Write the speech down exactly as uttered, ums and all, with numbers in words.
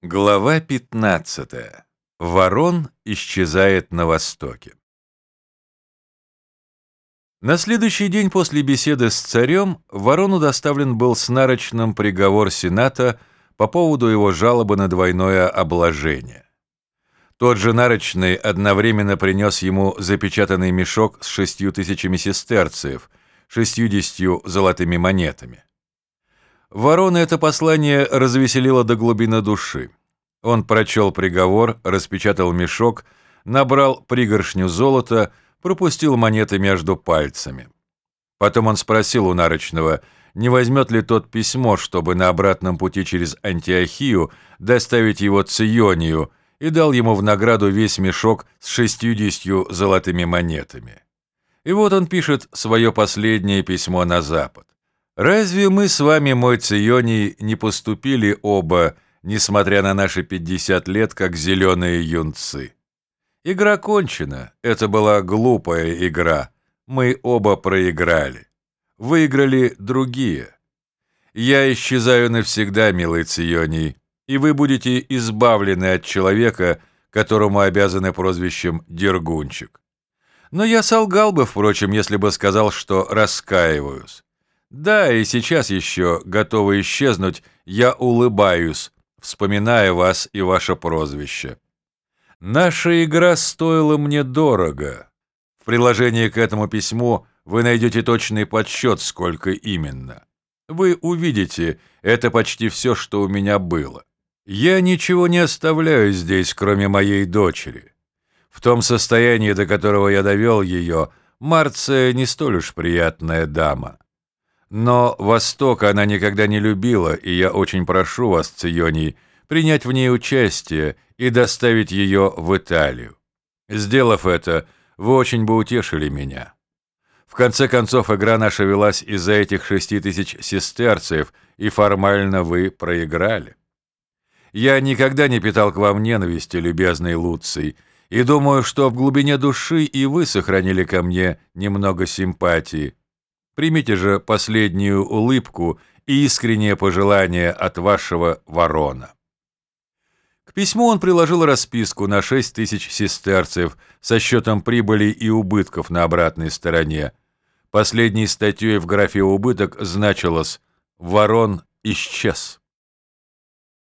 Глава пятнадцатая. Ворон исчезает на востоке. На следующий день после беседы с царем Ворону доставлен был с нарочным приговор Сената по поводу его жалобы на двойное обложение. Тот же нарочный одновременно принес ему запечатанный мешок с шестью тысячами сестерциев, шестьюдесятью золотыми монетами. Ворона это послание развеселило до глубины души. Он прочел приговор, распечатал мешок, набрал пригоршню золота, пропустил монеты между пальцами. Потом он спросил у нарочного, не возьмет ли тот письмо, чтобы на обратном пути через Антиохию доставить его Ционию, и дал ему в награду весь мешок с шестьюдесятью золотыми монетами. И вот он пишет свое последнее письмо на запад. «Разве мы с вами, мой Ционий, не поступили оба, несмотря на наши пятьдесят лет, как зеленые юнцы? Игра кончена, это была глупая игра, мы оба проиграли. Выиграли другие. Я исчезаю навсегда, милый Ционий, и вы будете избавлены от человека, которому обязаны прозвищем Дергунчик. Но я солгал бы, впрочем, если бы сказал, что раскаиваюсь. Да, и сейчас еще, готовый исчезнуть, я улыбаюсь, вспоминая вас и ваше прозвище. Наша игра стоила мне дорого. В приложении к этому письму вы найдете точный подсчет, сколько именно. Вы увидите, это почти все, что у меня было. Я ничего не оставляю здесь, кроме моей дочери. В том состоянии, до которого я довел ее, Марция не столь уж приятная дама. Но Востока она никогда не любила, и я очень прошу вас, Ционий, принять в ней участие и доставить ее в Италию. Сделав это, вы очень бы утешили меня. В конце концов, игра наша велась из-за этих шести тысяч сестерциев, и формально вы проиграли. Я никогда не питал к вам ненависти, любезный Луций, и думаю, что в глубине души и вы сохранили ко мне немного симпатии. Примите же последнюю улыбку и искреннее пожелание от вашего Ворона». К письму он приложил расписку на шесть тысяч сестерцев со счетом прибыли и убытков на обратной стороне. Последней статьей в графе «Убыток» значилось «Ворон исчез».